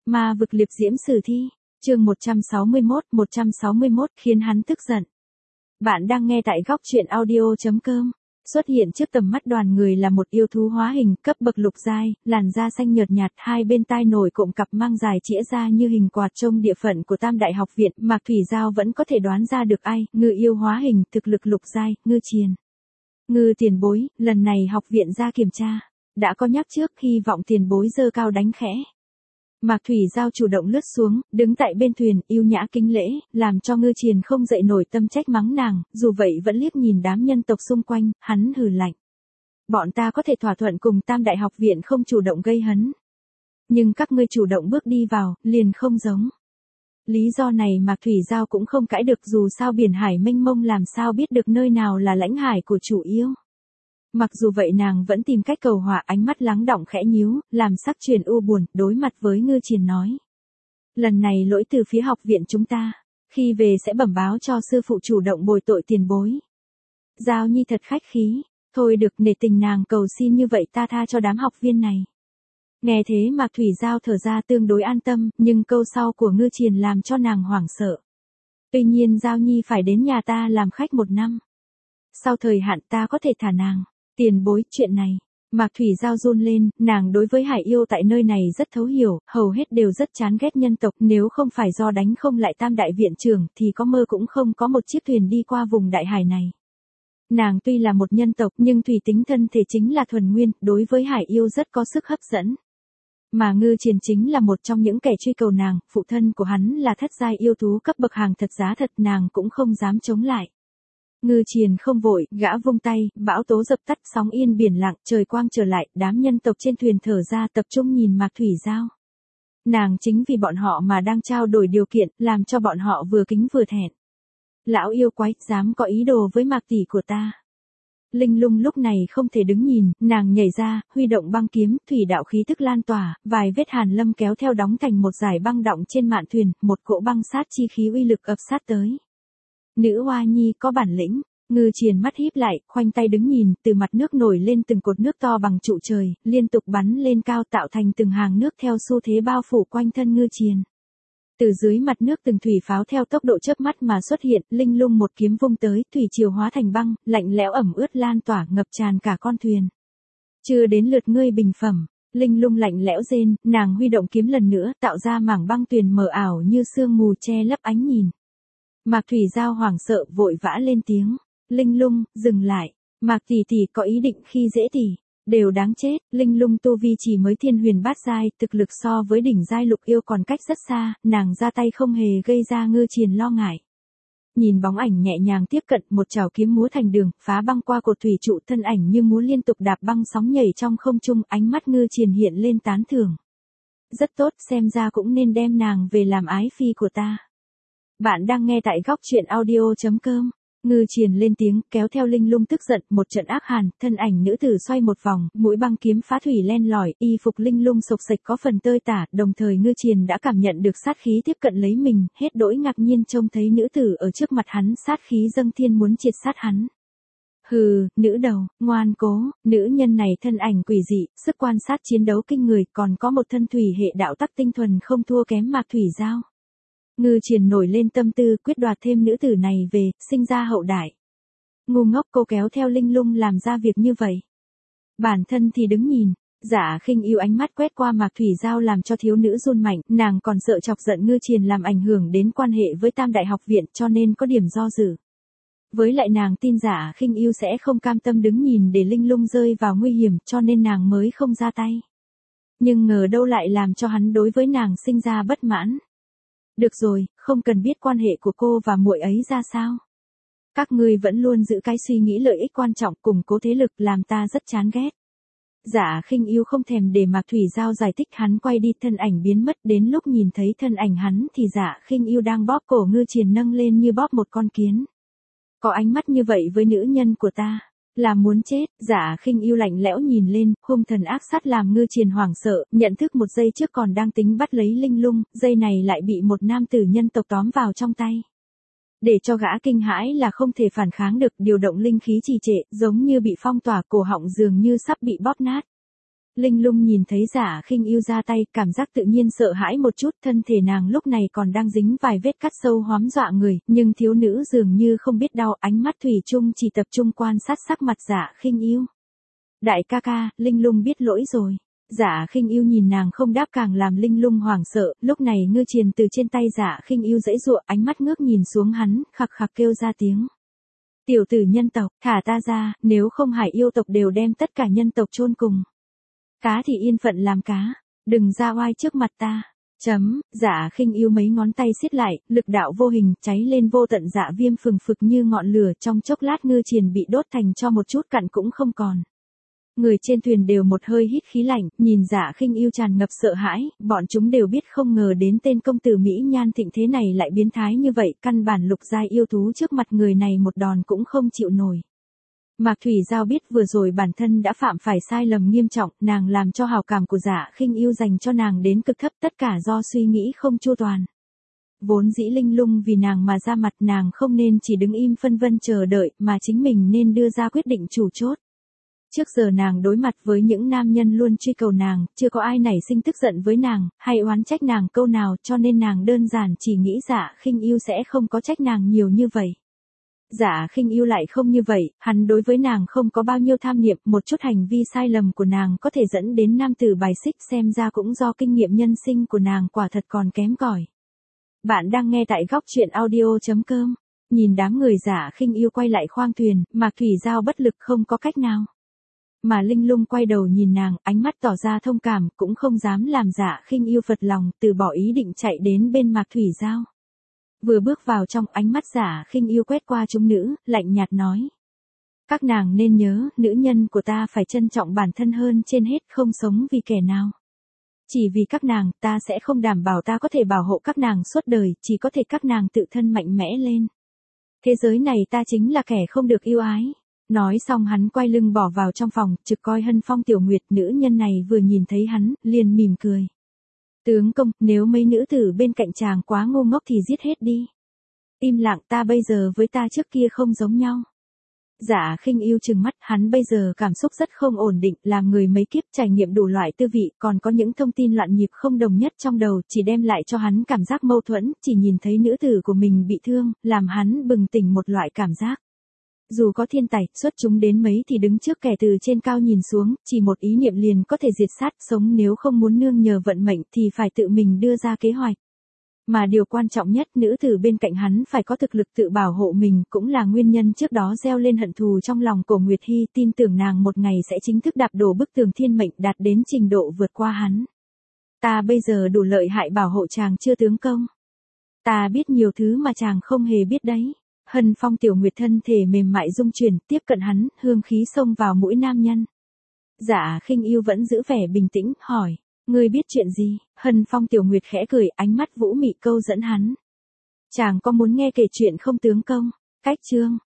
Ma vực liệp diễm sử thi, chương 161 khiến hắn tức giận. Bạn đang nghe tại góc truyện audio.com. Xuất hiện trước tầm mắt đoàn người là một yêu thú hóa hình cấp bậc lục giai, làn da xanh nhợt nhạt, hai bên tai nổi cụm cặp mang dài chĩa ra như hình quạt. Trong địa phận của Tam Đại học viện, Mạc Thủy Giao vẫn có thể đoán ra được ai, ngư yêu hóa hình, thực lực lục giai, Ngư Triền. Ngư tiền bối, lần này học viện ra kiểm tra, đã có nhắc trước, hy vọng tiền bối giơ cao đánh khẽ. Mạc Thủy Giao chủ động lướt xuống, đứng tại bên thuyền, yêu nhã kính lễ, làm cho Ngư Triền không dậy nổi tâm trách mắng nàng, dù vậy vẫn liếc nhìn đám nhân tộc xung quanh, hắn hừ lạnh. Bọn ta có thể thỏa thuận cùng Tam Đại học viện không chủ động gây hấn. Nhưng các ngươi chủ động bước đi vào, liền không giống. Lý do này Mạc Thủy Giao cũng không cãi được, dù sao biển hải mênh mông làm sao biết được nơi nào là lãnh hải của chủ yêu. Mặc dù vậy nàng vẫn tìm cách cầu hòa, ánh mắt lắng đọng khẽ nhíu, làm sắc truyền u buồn, đối mặt với Ngư Triền nói. Lần này lỗi từ phía học viện chúng ta, khi về sẽ bẩm báo cho sư phụ chủ động bồi tội tiền bối. Giao Nhi thật khách khí, thôi được, nể tình nàng cầu xin như vậy ta tha cho đám học viên này. Nghe thế Mạc Thủy Giao thở ra tương đối an tâm, nhưng câu sau của Ngư Triền làm cho nàng hoảng sợ. Tuy nhiên Giao Nhi phải đến nhà ta làm khách 1 năm. Sau thời hạn ta có thể thả nàng. Tiền bối, chuyện này, Mạc Thủy Giao run lên, nàng đối với hải yêu tại nơi này rất thấu hiểu, hầu hết đều rất chán ghét nhân tộc, nếu không phải do đánh không lại Tam Đại viện trưởng thì có mơ cũng không có một chiếc thuyền đi qua vùng đại hải này. Nàng tuy là một nhân tộc nhưng thủy tính thân thể chính là thuần nguyên, đối với hải yêu rất có sức hấp dẫn. Mà Ngư Triền chính là một trong những kẻ truy cầu nàng, phụ thân của hắn là thất giai yêu thú cấp bậc hàng thật giá thật, nàng cũng không dám chống lại. Ngư Triền không vội, gã vung tay, bão tố dập tắt, sóng yên biển lặng, trời quang trở lại, đám nhân tộc trên thuyền thở ra tập trung nhìn Mạc Thủy Giao. Nàng chính vì bọn họ mà đang trao đổi điều kiện, làm cho bọn họ vừa kính vừa thẹn. Lão yêu quái, dám có ý đồ với Mạc tỷ của ta. Linh Lung lúc này không thể đứng nhìn, nàng nhảy ra, huy động băng kiếm, thủy đạo khí tức lan tỏa, vài vết hàn lâm kéo theo đóng thành một dải băng đọng trên mạn thuyền, một cỗ băng sát chi khí uy lực ập sát tới. Nữ Hoa Nhi có bản lĩnh. Ngư Triền mắt híp lại, khoanh tay đứng nhìn, từ mặt nước nổi lên từng cột nước to bằng trụ trời, liên tục bắn lên cao tạo thành từng hàng nước theo xu thế bao phủ quanh thân Ngư Triền. Từ dưới mặt nước từng thủy pháo theo tốc độ chớp mắt mà xuất hiện, Linh Lung một kiếm vung tới, thủy triều hóa thành băng, lạnh lẽo ẩm ướt lan tỏa, ngập tràn cả con thuyền. Chưa đến lượt ngươi bình phẩm. Linh Lung lạnh lẽo rên, nàng huy động kiếm lần nữa, tạo ra mảng băng tuyền mờ ảo như sương mù che lấp ánh nhìn. Mạc Thủy Giao hoảng sợ vội vã lên tiếng. Linh Lung, dừng lại. Mạc tỷ tỷ có ý định khi dễ tỷ. Đều đáng chết. Linh Lung tu vi chỉ mới thiên huyền bát giai, thực lực so với đỉnh giai lục yêu còn cách rất xa, nàng ra tay không hề gây ra Ngư Triền lo ngại. Nhìn bóng ảnh nhẹ nhàng tiếp cận, một chảo kiếm múa thành đường, phá băng qua cột thủy trụ, thân ảnh như múa liên tục đạp băng sóng nhảy trong không trung, ánh mắt Ngư Triền hiện lên tán thưởng. Rất tốt, xem ra cũng nên đem nàng về làm ái phi của ta. Bạn đang nghe tại góc truyện audio.com. Ngư Triền lên tiếng, kéo theo Linh Lung tức giận, một trận ác hàn, thân ảnh nữ tử xoay một vòng, mũi băng kiếm phá thủy len lỏi, y phục Linh Lung sộc sạch có phần tơi tả, đồng thời Ngư Triền đã cảm nhận được sát khí tiếp cận lấy mình, hết đỗi ngạc nhiên trông thấy nữ tử ở trước mặt hắn, sát khí dâng thiên muốn triệt sát hắn. Hừ, nữ đầu, ngoan cố, nữ nhân này thân ảnh quỷ dị, sức quan sát chiến đấu kinh người, còn có một thân thủy hệ đạo tắc tinh thuần không thua kém Mạc Thủy Giao. Ngư Triền nổi lên tâm tư quyết đoạt thêm nữ tử này về, sinh ra hậu đại. Ngu ngốc, cô kéo theo Linh Lung làm ra việc như vậy. Bản thân thì đứng nhìn. Dạ Khinh Yêu ánh mắt quét qua Mạc Thủy Giao làm cho thiếu nữ run mạnh, nàng còn sợ chọc giận Ngư Triền làm ảnh hưởng đến quan hệ với Tam Đại học viện cho nên có điểm do dự. Với lại nàng tin Dạ Khinh Yêu sẽ không cam tâm đứng nhìn để Linh Lung rơi vào nguy hiểm cho nên nàng mới không ra tay. Nhưng ngờ đâu lại làm cho hắn đối với nàng sinh ra bất mãn. Được rồi, không cần biết quan hệ của cô và muội ấy ra sao. Các ngươi vẫn luôn giữ cái suy nghĩ lợi ích quan trọng, củng cố thế lực, làm ta rất chán ghét. Dạ Khinh Yêu không thèm để Mạc Thủy Giao giải thích, hắn quay đi, thân ảnh biến mất, đến lúc nhìn thấy thân ảnh hắn thì Dạ Khinh Yêu đang bóp cổ Ngư Triền nâng lên như bóp một con kiến. Có ánh mắt như vậy với nữ nhân của ta, là muốn chết. Dạ Khinh Yêu lạnh lẽo nhìn lên, hung thần ác sát làm Ngư Triền hoảng sợ, nhận thức một giây trước còn đang tính bắt lấy Linh Lung, giây này lại bị một nam tử nhân tộc tóm vào trong tay. Để cho gã kinh hãi là không thể phản kháng được, điều động linh khí trì trệ, giống như bị phong tỏa, cổ họng dường như sắp bị bóp nát. Linh Lung nhìn thấy Dạ Khinh Yêu ra tay, cảm giác tự nhiên sợ hãi một chút, thân thể nàng lúc này còn đang dính vài vết cắt sâu hoắm dọa người, nhưng thiếu nữ dường như không biết đau, ánh mắt thủy chung chỉ tập trung quan sát sắc mặt Dạ Khinh Yêu. Đại ca ca, Linh Lung biết lỗi rồi. Dạ Khinh Yêu nhìn nàng không đáp càng làm Linh Lung hoảng sợ, lúc này Ngư Triền từ trên tay Dạ Khinh Yêu giãy giụa, ánh mắt ngước nhìn xuống hắn, khặc khặc kêu ra tiếng. Tiểu tử nhân tộc, thả ta ra, nếu không Hải yêu tộc đều đem tất cả nhân tộc chôn cùng. Cá thì yên phận làm cá, đừng ra oai trước mặt ta. Dạ Khinh Yêu mấy ngón tay siết lại, lực đạo vô hình cháy lên vô tận dạ viêm phừng phực như ngọn lửa, trong chốc lát Ngư Triền bị đốt thành cho một chút cặn cũng không còn. Người trên thuyền đều một hơi hít khí lạnh, nhìn Dạ Khinh Yêu tràn ngập sợ hãi, bọn chúng đều biết không ngờ đến tên công tử Mỹ Nhan thịnh thế này lại biến thái như vậy, căn bản lục giai yêu thú trước mặt người này một đòn cũng không chịu nổi. Mạc Thủy Giao biết vừa rồi bản thân đã phạm phải sai lầm nghiêm trọng, nàng làm cho hào cảm của Dạ Khinh Yêu dành cho nàng đến cực thấp, tất cả do suy nghĩ không chu toàn. Vốn dĩ Linh Lung vì nàng mà ra mặt, nàng không nên chỉ đứng im phân vân chờ đợi, mà chính mình nên đưa ra quyết định chủ chốt. Trước giờ nàng đối mặt với những nam nhân luôn truy cầu nàng, chưa có ai nảy sinh tức giận với nàng, hay oán trách nàng câu nào, cho nên nàng đơn giản chỉ nghĩ Dạ Khinh Yêu sẽ không có trách nàng nhiều như vậy. Dạ Khinh Yêu lại không như vậy, hắn đối với nàng không có bao nhiêu tham niệm, một chút hành vi sai lầm của nàng có thể dẫn đến nam tử bài xích, xem ra cũng do kinh nghiệm nhân sinh của nàng quả thật còn kém cỏi. Bạn đang nghe tại góc truyện audio.com. Nhìn đám người Dạ Khinh Yêu quay lại khoang thuyền, Mạc Thủy Giao bất lực không có cách nào. Mà Linh Lung quay đầu nhìn nàng, ánh mắt tỏ ra thông cảm, cũng không dám làm Dạ Khinh Yêu phật lòng, từ bỏ ý định chạy đến bên Mạc Thủy Giao. Vừa bước vào trong, ánh mắt Dạ Khinh Yêu quét qua chúng nữ, lạnh nhạt nói. Các nàng nên nhớ, nữ nhân của ta phải trân trọng bản thân hơn trên hết, không sống vì kẻ nào. Chỉ vì các nàng, ta sẽ không đảm bảo ta có thể bảo hộ các nàng suốt đời, chỉ có thể các nàng tự thân mạnh mẽ lên. Thế giới này ta chính là kẻ không được yêu ái. Nói xong hắn quay lưng bỏ vào trong phòng, trực coi Hân Phong Tiểu Nguyệt, nữ nhân này vừa nhìn thấy hắn, liền mỉm cười. Tướng công, nếu mấy nữ tử bên cạnh chàng quá ngu ngốc thì giết hết đi. Im lặng, ta bây giờ với ta trước kia không giống nhau. Dạ Khinh Yêu trừng mắt, hắn bây giờ cảm xúc rất không ổn định, làm người mấy kiếp trải nghiệm đủ loại tư vị, còn có những thông tin loạn nhịp không đồng nhất trong đầu, chỉ đem lại cho hắn cảm giác mâu thuẫn, chỉ nhìn thấy nữ tử của mình bị thương, làm hắn bừng tỉnh một loại cảm giác. Dù có thiên tài, xuất chúng đến mấy thì đứng trước kẻ từ trên cao nhìn xuống, chỉ một ý niệm liền có thể diệt sát, sống nếu không muốn nương nhờ vận mệnh thì phải tự mình đưa ra kế hoạch. Mà điều quan trọng nhất, nữ tử bên cạnh hắn phải có thực lực tự bảo hộ mình, cũng là nguyên nhân trước đó gieo lên hận thù trong lòng Cổ Nguyệt Hy, tin tưởng nàng một ngày sẽ chính thức đạp đổ bức tường thiên mệnh, đạt đến trình độ vượt qua hắn. Ta bây giờ đủ lợi hại bảo hộ chàng chưa tướng công. Ta biết nhiều thứ mà chàng không hề biết đấy. Hân Phong Tiểu Nguyệt thân thể mềm mại rung chuyển, tiếp cận hắn, hương khí xông vào mũi nam nhân. Dạ Khinh Yêu vẫn giữ vẻ bình tĩnh, hỏi, ngươi biết chuyện gì? Hân Phong Tiểu Nguyệt khẽ cười, ánh mắt vũ mị câu dẫn hắn. Chàng có muốn nghe kể chuyện không tướng công? Cách chương.